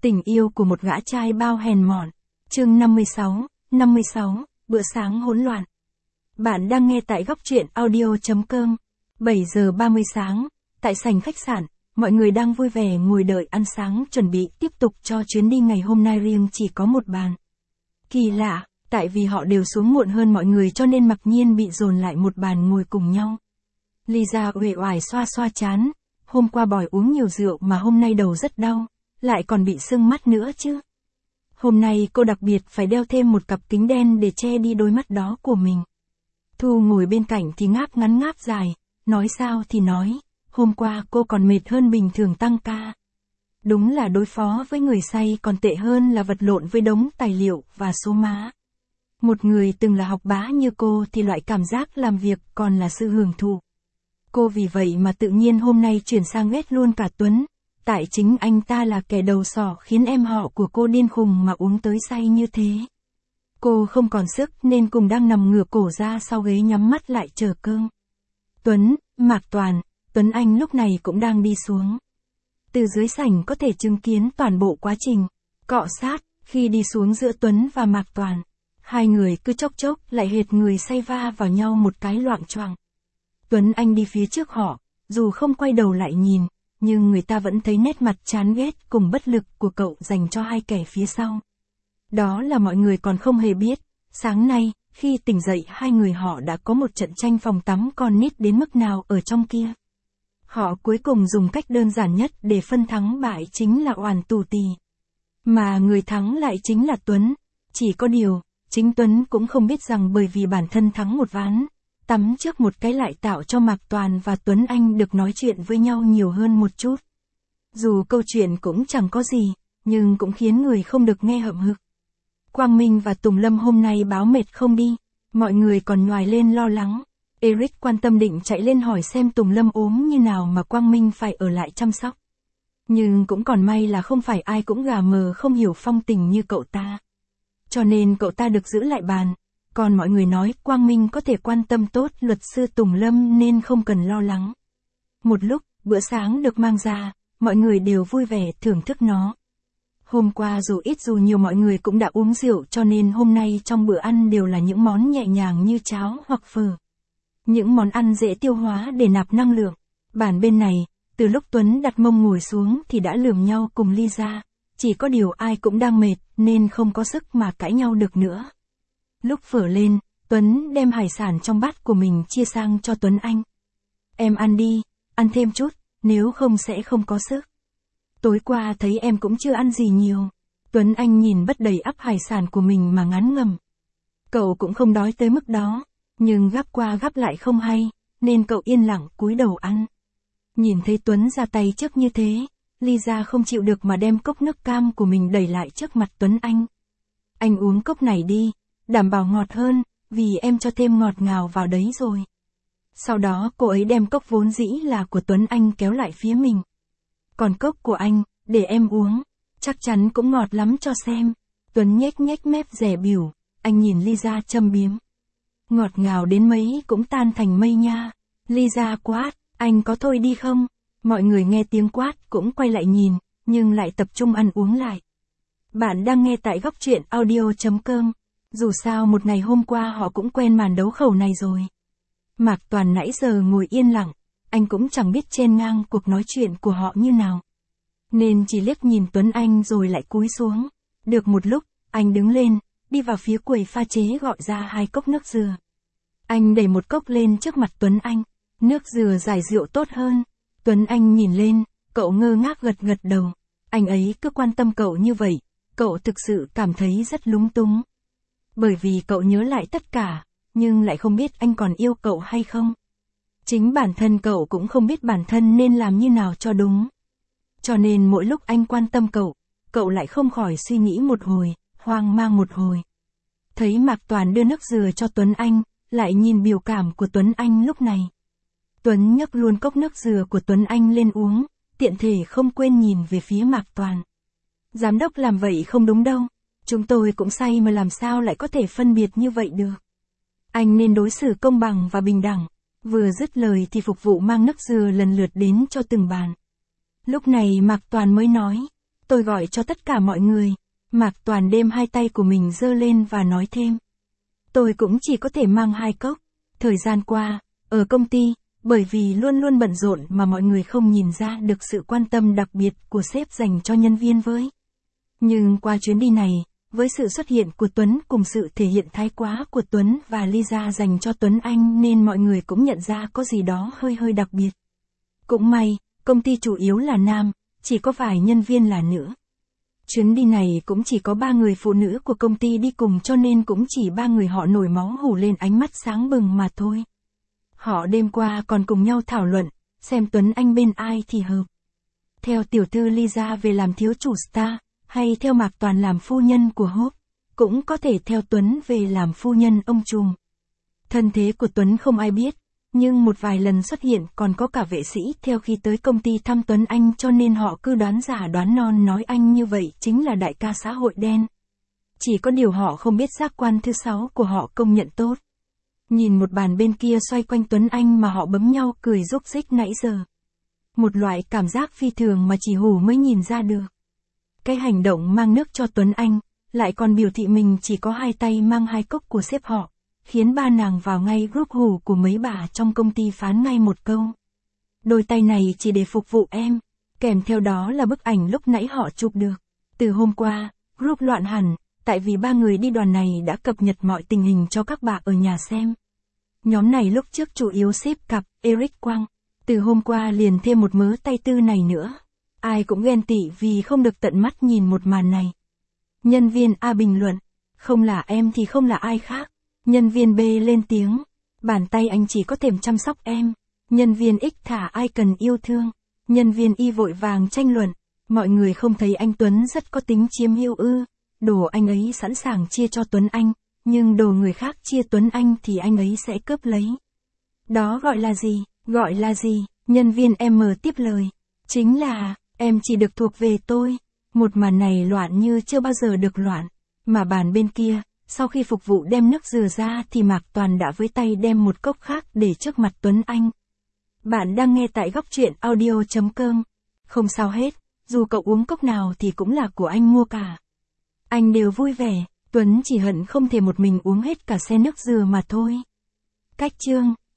Tình yêu của một gã trai bao hèn mọn. Chương 56, bữa sáng hỗn loạn. Bạn đang nghe tại góc truyện audio.com. 7 giờ 30 sáng, tại sảnh khách sạn, mọi người đang vui vẻ ngồi đợi ăn sáng chuẩn bị tiếp tục cho chuyến đi ngày hôm nay riêng chỉ có một bàn. Kỳ lạ, tại vì họ đều xuống muộn hơn mọi người cho nên mặc nhiên bị dồn lại một bàn ngồi cùng nhau. Lisa uể oải xoa xoa trán, hôm qua bỏi uống nhiều rượu mà hôm nay đầu rất đau, lại còn bị sưng mắt nữa chứ. Hôm nay cô đặc biệt phải đeo thêm một cặp kính đen để che đi đôi mắt đó của mình. Thu ngồi bên cạnh thì ngáp ngắn ngáp dài, nói sao thì nói, hôm qua cô còn mệt hơn bình thường tăng ca. Đúng là đối phó với người say còn tệ hơn là vật lộn với đống tài liệu và số má. Một người từng là học bá như cô thì loại cảm giác làm việc còn là sự hưởng thụ. Cô vì vậy mà tự nhiên hôm nay chuyển sang ghét luôn cả Tuấn, tại chính anh ta là kẻ đầu sỏ khiến em họ của cô điên khùng mà uống tới say như thế. Cô không còn sức nên cùng đang nằm ngửa cổ ra sau ghế nhắm mắt lại chờ cơm. Tuấn, Mạc Toàn, Tuấn Anh lúc này cũng đang đi xuống. Từ dưới sảnh có thể chứng kiến toàn bộ quá trình cọ sát khi đi xuống giữa Tuấn và Mạc Toàn. Hai người cứ chốc chốc lại hệt người say va vào nhau một cái loạng choạng. Tuấn Anh đi phía trước họ, dù không quay đầu lại nhìn, nhưng người ta vẫn thấy nét mặt chán ghét cùng bất lực của cậu dành cho hai kẻ phía sau. Đó là mọi người còn không hề biết, sáng nay, khi tỉnh dậy hai người họ đã có một trận tranh phòng tắm con nít đến mức nào ở trong kia. Họ cuối cùng dùng cách đơn giản nhất để phân thắng bại chính là oàn tù tì. Mà người thắng lại chính là Tuấn. Chỉ có điều, chính Tuấn cũng không biết rằng bởi vì bản thân thắng một ván, tắm trước một cái lại tạo cho Mạc Toàn và Tuấn Anh được nói chuyện với nhau nhiều hơn một chút. Dù câu chuyện cũng chẳng có gì, nhưng cũng khiến người không được nghe hậm hực. Quang Minh và Tùng Lâm hôm nay báo mệt không đi, mọi người còn nhoài lên lo lắng. Eric quan tâm định chạy lên hỏi xem Tùng Lâm ốm như nào mà Quang Minh phải ở lại chăm sóc. Nhưng cũng còn may là không phải ai cũng gà mờ không hiểu phong tình như cậu ta. Cho nên cậu ta được giữ lại bàn. Còn mọi người nói Quang Minh có thể quan tâm tốt luật sư Tùng Lâm nên không cần lo lắng. Một lúc, bữa sáng được mang ra, mọi người đều vui vẻ thưởng thức nó. Hôm qua dù ít dù nhiều mọi người cũng đã uống rượu cho nên hôm nay trong bữa ăn đều là những món nhẹ nhàng như cháo hoặc phở. Những món ăn dễ tiêu hóa để nạp năng lượng. Bàn bên này, từ lúc Tuấn đặt mông ngồi xuống thì đã lườm nhau cùng Lisa. Chỉ có điều ai cũng đang mệt nên không có sức mà cãi nhau được nữa. Lúc phở lên, Tuấn đem hải sản trong bát của mình chia sang cho Tuấn Anh. Em ăn đi, ăn thêm chút, nếu không sẽ không có sức. Tối qua thấy em cũng chưa ăn gì nhiều. Tuấn Anh nhìn bất đầy ắp hải sản của mình mà ngán ngẩm. Cậu cũng không đói tới mức đó, nhưng gắp qua gắp lại không hay, nên cậu yên lặng cúi đầu ăn. Nhìn thấy Tuấn ra tay trước như thế, Lisa không chịu được mà đem cốc nước cam của mình đẩy lại trước mặt Tuấn Anh. Anh uống cốc này đi, đảm bảo ngọt hơn, vì em cho thêm ngọt ngào vào đấy rồi. Sau đó cô ấy đem cốc vốn dĩ là của Tuấn Anh kéo lại phía mình. Còn cốc của anh, để em uống, chắc chắn cũng ngọt lắm cho xem. Tuấn nhếch nhếch mép dè bỉu, anh nhìn Lisa châm biếm. Ngọt ngào đến mấy cũng tan thành mây nha. Lisa quát, anh có thôi đi không? Mọi người nghe tiếng quát cũng quay lại nhìn, nhưng lại tập trung ăn uống lại. Bạn đang nghe tại góc truyện audio.com. Dù sao một ngày hôm qua họ cũng quen màn đấu khẩu này rồi. Mạc Toàn nãy giờ ngồi yên lặng, anh cũng chẳng biết chen ngang cuộc nói chuyện của họ như nào. Nên chỉ liếc nhìn Tuấn Anh rồi lại cúi xuống. Được một lúc, anh đứng lên, đi vào phía quầy pha chế gọi ra 2 cốc nước dừa. Anh đẩy một cốc lên trước mặt Tuấn Anh. Nước dừa giải rượu tốt hơn. Tuấn Anh nhìn lên, cậu ngơ ngác gật gật đầu. Anh ấy cứ quan tâm cậu như vậy, cậu thực sự cảm thấy rất lúng túng. Bởi vì cậu nhớ lại tất cả, nhưng lại không biết anh còn yêu cậu hay không. Chính bản thân cậu cũng không biết bản thân nên làm như nào cho đúng. Cho nên mỗi lúc anh quan tâm cậu lại không khỏi suy nghĩ một hồi, hoang mang một hồi. Thấy Mạc Toàn đưa nước dừa cho Tuấn Anh, lại nhìn biểu cảm của Tuấn Anh lúc này. Tuấn nhấc luôn cốc nước dừa của Tuấn Anh lên uống, tiện thể không quên nhìn về phía Mạc Toàn. Giám đốc làm vậy không đúng đâu. Chúng tôi cũng say mà làm sao lại có thể phân biệt như vậy được. Anh nên đối xử công bằng và bình đẳng. Vừa dứt lời thì phục vụ mang nước dừa lần lượt đến cho từng bàn. Lúc này Mạc Toàn mới nói, Tôi gọi cho tất cả mọi người. Mạc Toàn đêm hai tay của mình giơ lên và nói thêm. Tôi cũng chỉ có thể mang 2 cốc. Thời gian qua, ở công ty, bởi vì luôn luôn bận rộn mà mọi người không nhìn ra được sự quan tâm đặc biệt của sếp dành cho nhân viên với. Nhưng qua chuyến đi này, với sự xuất hiện của Tuấn cùng sự thể hiện thái quá của Tuấn và Lisa dành cho Tuấn Anh nên mọi người cũng nhận ra có gì đó hơi đặc biệt. Cũng may, công ty chủ yếu là nam, chỉ có vài nhân viên là nữ. Chuyến đi này cũng chỉ có 3 người phụ nữ của công ty đi cùng cho nên cũng chỉ 3 người họ nổi máu hù lên ánh mắt sáng bừng mà thôi. Họ đêm qua còn cùng nhau thảo luận, xem Tuấn Anh bên ai thì hợp. Theo tiểu thư Lisa về làm thiếu chủ Star, hay theo Mạc Toàn làm phu nhân của Hope, cũng có thể theo Tuấn về làm phu nhân ông trùm. Thân thế của Tuấn không ai biết, nhưng một vài lần xuất hiện còn có cả vệ sĩ theo khi tới công ty thăm Tuấn Anh cho nên họ cứ đoán giả đoán non nói anh như vậy chính là đại ca xã hội đen. Chỉ có điều họ không biết giác quan thứ 6 của họ công nhận tốt. Nhìn một bàn bên kia xoay quanh Tuấn Anh mà họ bấm nhau cười rúc rích nãy giờ. Một loại cảm giác phi thường mà chỉ Hủ mới nhìn ra được. Cái hành động mang nước cho Tuấn Anh, lại còn biểu thị mình chỉ có 2 tay mang 2 cốc của sếp họ, khiến ba nàng vào ngay group Hủ của mấy bà trong công ty phán ngay một câu. Đôi tay này chỉ để phục vụ em, kèm theo đó là bức ảnh lúc nãy họ chụp được. Từ hôm qua, group loạn hẳn, tại vì 3 người đi đoàn này đã cập nhật mọi tình hình cho các bà ở nhà xem. Nhóm này lúc trước chủ yếu xếp cặp Eric Quang, từ hôm qua liền thêm một mớ tay tư này nữa. Ai cũng ghen tị vì không được tận mắt nhìn một màn này. Nhân viên A bình luận, không là em thì không là ai khác. Nhân viên B lên tiếng, bàn tay anh chỉ có thể chăm sóc em. Nhân viên X thả ai cần yêu thương. Nhân viên Y vội vàng tranh luận, mọi người không thấy anh Tuấn rất có tính chiếm hữu ư. Đồ anh ấy sẵn sàng chia cho Tuấn Anh, nhưng đồ người khác chia Tuấn Anh thì anh ấy sẽ cướp lấy. Đó gọi là gì? Gọi là gì? Nhân viên M tiếp lời, chính là, em chỉ được thuộc về tôi. Một màn này loạn như chưa bao giờ được loạn. Mà bàn bên kia, sau khi phục vụ đem nước dừa ra thì Mạc Toàn đã với tay đem một cốc khác để trước mặt Tuấn Anh. Bạn đang nghe tại góc truyện audio.com. Không sao hết, dù cậu uống cốc nào thì cũng là của anh mua cả. Anh đều vui vẻ, Tuấn chỉ hận không thể một mình uống hết cả xe nước dừa mà thôi. Cách chương